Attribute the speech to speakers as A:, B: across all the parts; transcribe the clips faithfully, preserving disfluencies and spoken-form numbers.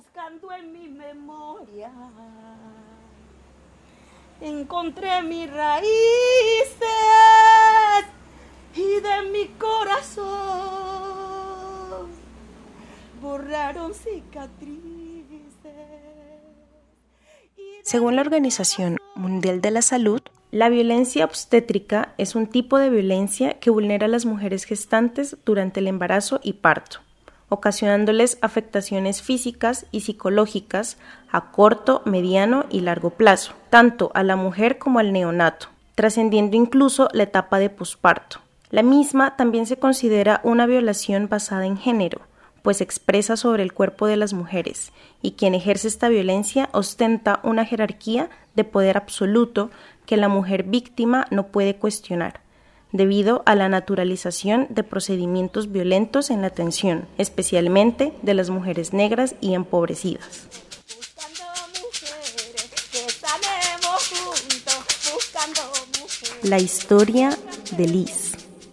A: buscando en mi memoria, encontré mis raíces y de mi corazón borraron cicatrices.
B: Según la Organización Mundial de la Salud, la violencia obstétrica es un tipo de violencia que vulnera a las mujeres gestantes durante el embarazo y parto, ocasionándoles afectaciones físicas y psicológicas a corto, mediano y largo plazo, tanto a la mujer como al neonato, trascendiendo incluso la etapa de posparto. La misma también se considera una violación basada en género, pues expresa sobre el cuerpo de las mujeres, y quien ejerce esta violencia ostenta una jerarquía de poder absoluto que la mujer víctima no puede cuestionar, debido a la naturalización de procedimientos violentos en la atención, especialmente de las mujeres negras y empobrecidas. La historia de Liz.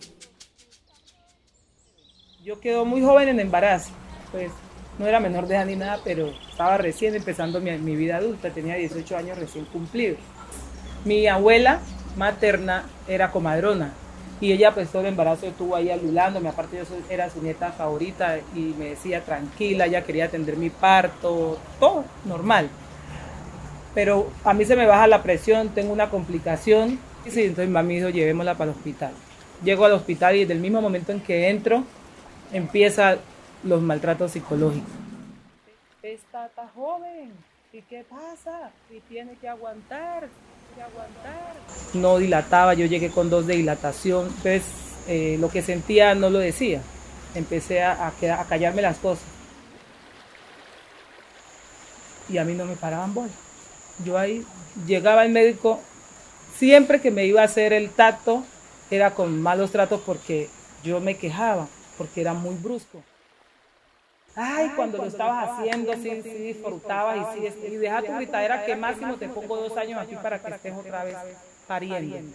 C: Yo quedé muy joven en embarazo, pues no era menor de edad ni nada, pero estaba recién empezando mi, mi vida adulta, tenía dieciocho años recién cumplidos. Mi abuela materna era comadrona y ella pues todo el embarazo estuvo ahí alulándome, aparte yo era su nieta favorita y me decía tranquila, ella quería atender mi parto, todo normal. Pero a mí se me baja la presión, tengo una complicación, y sí, entonces mami dijo llevémosla para el hospital. Llego al hospital y desde el mismo momento en que entro, empiezan los maltratos psicológicos. Está tan joven, ¿y qué pasa? Y tiene que aguantar, tiene que aguantar. No dilataba, yo llegué con dos de dilatación, entonces eh, lo que sentía no lo decía. Empecé a, a, a callarme las cosas. Y a mí no me paraban bola. Yo ahí llegaba el médico, siempre que me iba a hacer el tacto, era con malos tratos porque yo me quejaba. Porque era muy brusco. Ay, Ay cuando, cuando lo estabas haciendo, haciendo, sí, sí, disfrutabas y sí, y deja tu gritadera que máximo te pongo dos años aquí para que estés otra vez pariendo.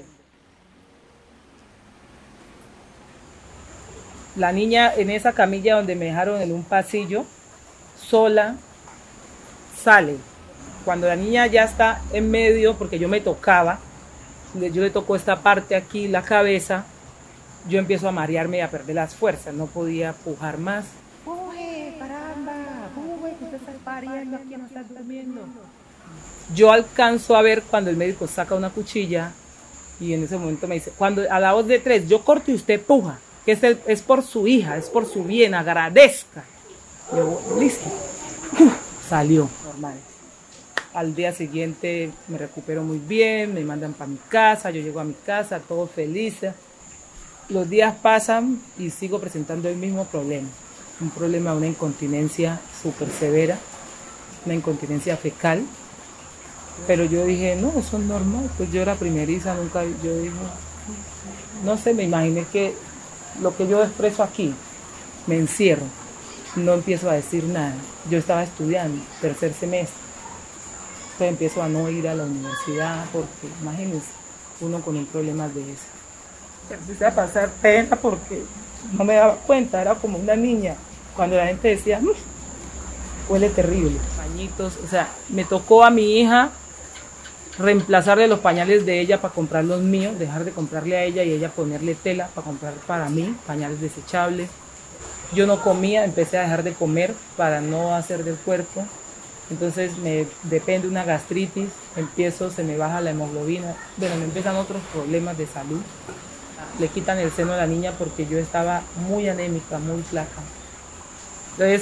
C: La niña en esa camilla donde me dejaron en un pasillo, sola, sale. Cuando la niña ya está en medio, porque yo me tocaba, yo le tocó esta parte aquí, la cabeza, yo empiezo a marearme y a perder las fuerzas, no podía pujar más. ¡Puje, caramba! ¡Puje, que usted está pariendo aquí, no está durmiendo! Yo alcanzo a ver cuando el médico saca una cuchilla y en ese momento me dice, cuando a la voz de tres, yo corto y usted puja, que es, el, es por su hija, es por su bien, agradezca. Yo, listo. Salió, normal. Al día siguiente me recupero muy bien, me mandan para mi casa, yo llego a mi casa, todo feliz. Los días pasan y sigo presentando el mismo problema, un problema de una incontinencia súper severa, una incontinencia fecal, pero yo dije, no, eso es normal, pues yo era primeriza, nunca, yo dije, no sé, me imaginé que lo que yo expreso aquí, me encierro, no empiezo a decir nada, yo estaba estudiando, tercer semestre, entonces empiezo a no ir a la universidad, porque imagínense, uno con un problema de eso. Empecé a pasar pena porque no me daba cuenta, era como una niña. Cuando la gente decía, mmm, huele terrible. Pañitos, o sea, me tocó a mi hija reemplazarle los pañales de ella para comprar los míos, dejar de comprarle a ella y ella ponerle tela para comprar para mí, pañales desechables. Yo no comía, empecé a dejar de comer para no hacer del cuerpo. Entonces me depende una gastritis, empiezo, se me baja la hemoglobina, bueno, me empiezan otros problemas de salud. Le quitan el seno a la niña porque yo estaba muy anémica, muy flaca. Entonces,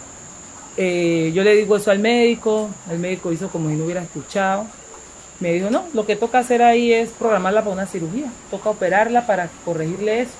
C: eh, yo le digo eso al médico, el médico hizo como si no hubiera escuchado. Me dijo, no, lo que toca hacer ahí es programarla para una cirugía, toca operarla para corregirle eso.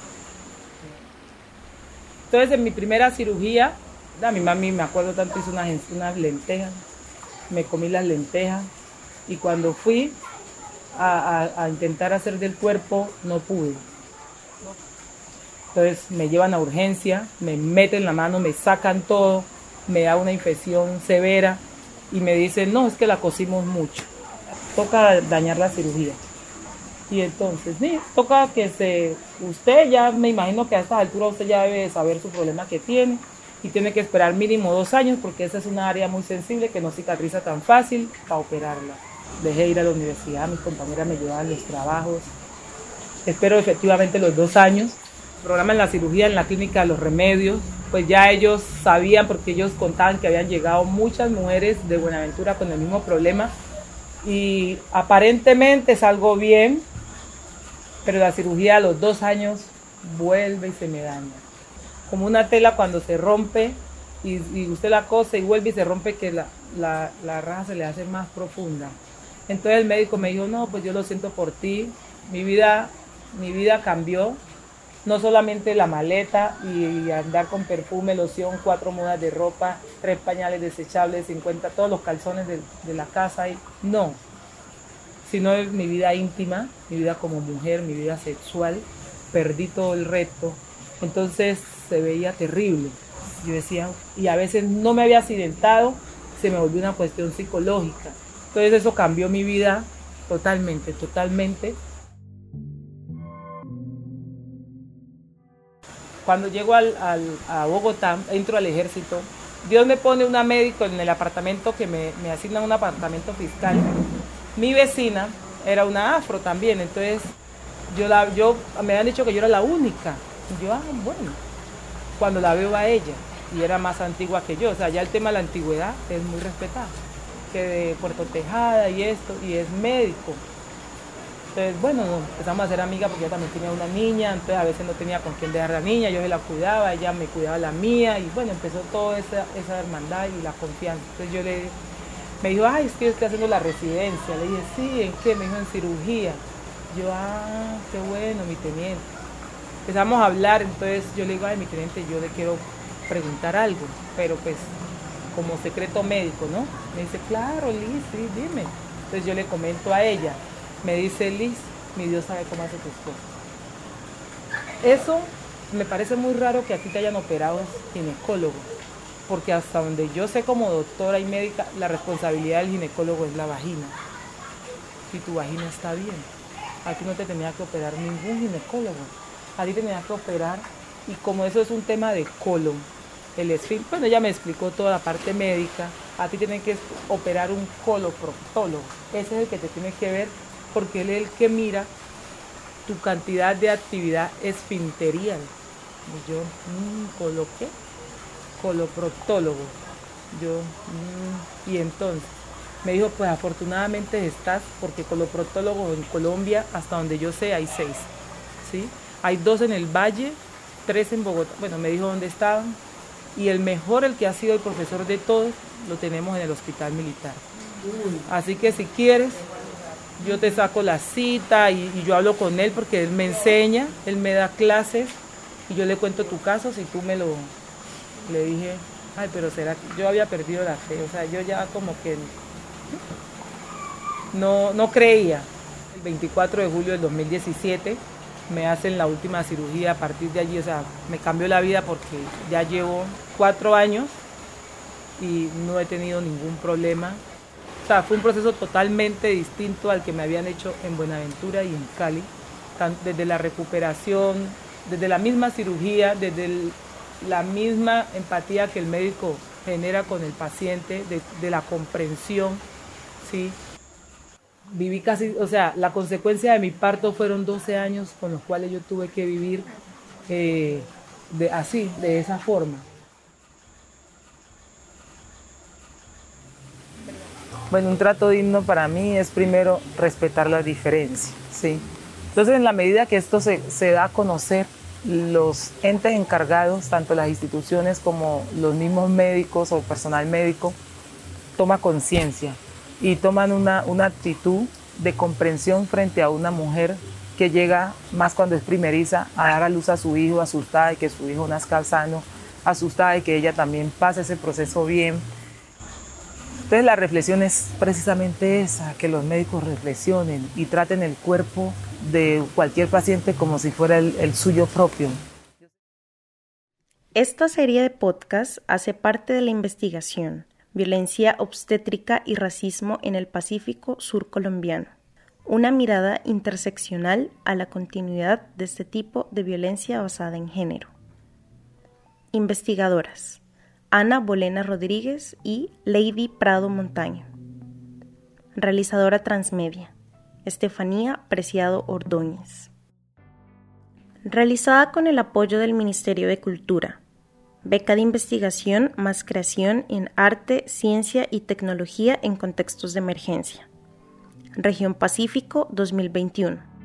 C: Entonces, en mi primera cirugía, a mi mami, me acuerdo tanto, hizo unas, unas lentejas, me comí las lentejas y cuando fui A, a, a intentar hacer del cuerpo, no pude. Entonces me llevan a urgencia, me meten la mano, me sacan todo, me da una infección severa y me dicen, no, es que la cosimos mucho, toca dañar la cirugía. Y entonces, sí, toca que se, usted ya, me imagino que a esta altura usted ya debe saber su problema que tiene, y tiene que esperar mínimo dos años porque esa es una área muy sensible que no cicatriza tan fácil para operarla. Dejé de ir a la universidad, mis compañeras me llevaban los trabajos. Espero efectivamente los dos años. Programan la cirugía en la clínica Los Remedios, pues ya ellos sabían porque ellos contaban que habían llegado muchas mujeres de Buenaventura con el mismo problema y aparentemente salgo bien, pero la cirugía a los dos años vuelve y se me daña. Como una tela cuando se rompe y, y usted la cose y vuelve y se rompe, que la, la, la raja se le hace más profunda. Entonces el médico me dijo, no, pues yo lo siento por ti, mi vida, mi vida cambió. No solamente la maleta y andar con perfume, loción, cuatro mudas de ropa, tres pañales desechables, cincuenta, todos los calzones de, de la casa, y no, sino mi vida íntima, mi vida como mujer, mi vida sexual, perdí todo el resto, entonces se veía terrible. Yo decía, y a veces no me había accidentado, se me volvió una cuestión psicológica, entonces eso cambió mi vida totalmente, totalmente. Cuando llego al, al, a Bogotá, entro al ejército, Dios me pone una médico en el apartamento que me, me asignan un apartamento fiscal. Mi vecina era una afro también, entonces yo, la, yo me habían dicho que yo era la única. Y yo, ah, bueno, cuando la veo a ella, y era más antigua que yo, o sea, ya el tema de la antigüedad es muy respetado, que de Puerto Tejada y esto, y es médico. Entonces, bueno, empezamos a ser amigas porque yo también tenía una niña, entonces a veces no tenía con quién dejar la niña, yo se la cuidaba, ella me cuidaba la mía, y bueno, empezó toda esa, esa hermandad y la confianza. Entonces yo le, me dijo, ay, es que yo estoy haciendo la residencia. Le dije, sí, ¿en qué? Me dijo, en cirugía. Yo, ah, qué bueno, mi teniente. Empezamos a hablar, entonces yo le digo, ay, mi teniente, yo le quiero preguntar algo, pero pues como secreto médico, ¿no? Me dice, claro, Liz, sí, dime. Entonces yo le comento a ella. Me dice, Liz, mi Dios sabe cómo hace tus cosas. Eso me parece muy raro que aquí te hayan operado ginecólogo, porque hasta donde yo sé como doctora y médica, la responsabilidad del ginecólogo es la vagina. Si tu vagina está bien, a ti no te tenía que operar ningún ginecólogo, a ti tenía que operar, y como eso es un tema de colon, el esfínter, bueno, ella me explicó toda la parte médica, a ti tienen que operar un coloproctólogo, ese es el que te tiene que ver, porque él es el que mira tu cantidad de actividad esfinterial. Y yo, mmm, ¿colo qué? Coloproctólogo. Yo, mmm, y entonces, me dijo, pues afortunadamente estás, porque coloproctólogo en Colombia, hasta donde yo sé, hay seis, ¿sí? Hay dos en el Valle, tres en Bogotá, bueno, me dijo dónde estaban, y el mejor, el que ha sido el profesor de todos, lo tenemos en el Hospital Militar. Así que si quieres, yo te saco la cita y, y yo hablo con él porque él me enseña, él me da clases y yo le cuento tu caso. Si tú me lo... Le dije, ay, pero será que yo había perdido la fe, o sea, yo ya como que no, no creía. El veinticuatro de julio del dos mil diecisiete me hacen la última cirugía. A partir de allí, o sea, me cambió la vida porque ya llevo cuatro años y no he tenido ningún problema. O sea, fue un proceso totalmente distinto al que me habían hecho en Buenaventura y en Cali, desde la recuperación, desde la misma cirugía, desde el, la misma empatía que el médico genera con el paciente, de, de la comprensión, ¿sí? Viví casi, o sea, la consecuencia de mi parto fueron doce años con los cuales yo tuve que vivir eh, de, así, de esa forma. Bueno, un trato digno para mí es primero respetar las diferencias, ¿sí? Entonces, en la medida que esto se, se da a conocer, los entes encargados, tanto las instituciones como los mismos médicos o personal médico, toma conciencia y toman una, una actitud de comprensión frente a una mujer que llega, más cuando es primeriza, a dar a luz a su hijo, asustada de que su hijo nazca sano, asustada de que ella también pase ese proceso bien. Entonces la reflexión es precisamente esa, que los médicos reflexionen y traten el cuerpo de cualquier paciente como si fuera el, el suyo propio.
B: Esta serie de podcast hace parte de la investigación Violencia obstétrica y racismo en el Pacífico Sur colombiano, una mirada interseccional a la continuidad de este tipo de violencia basada en género. Investigadoras: Ana Bolena Rodríguez y Lady Prado Montaño. Realizadora Transmedia, Estefanía Preciado Ordóñez. Realizada con el apoyo del Ministerio de Cultura. Beca de investigación más creación en arte, ciencia y tecnología en contextos de emergencia. Región Pacífico dos mil veintiuno.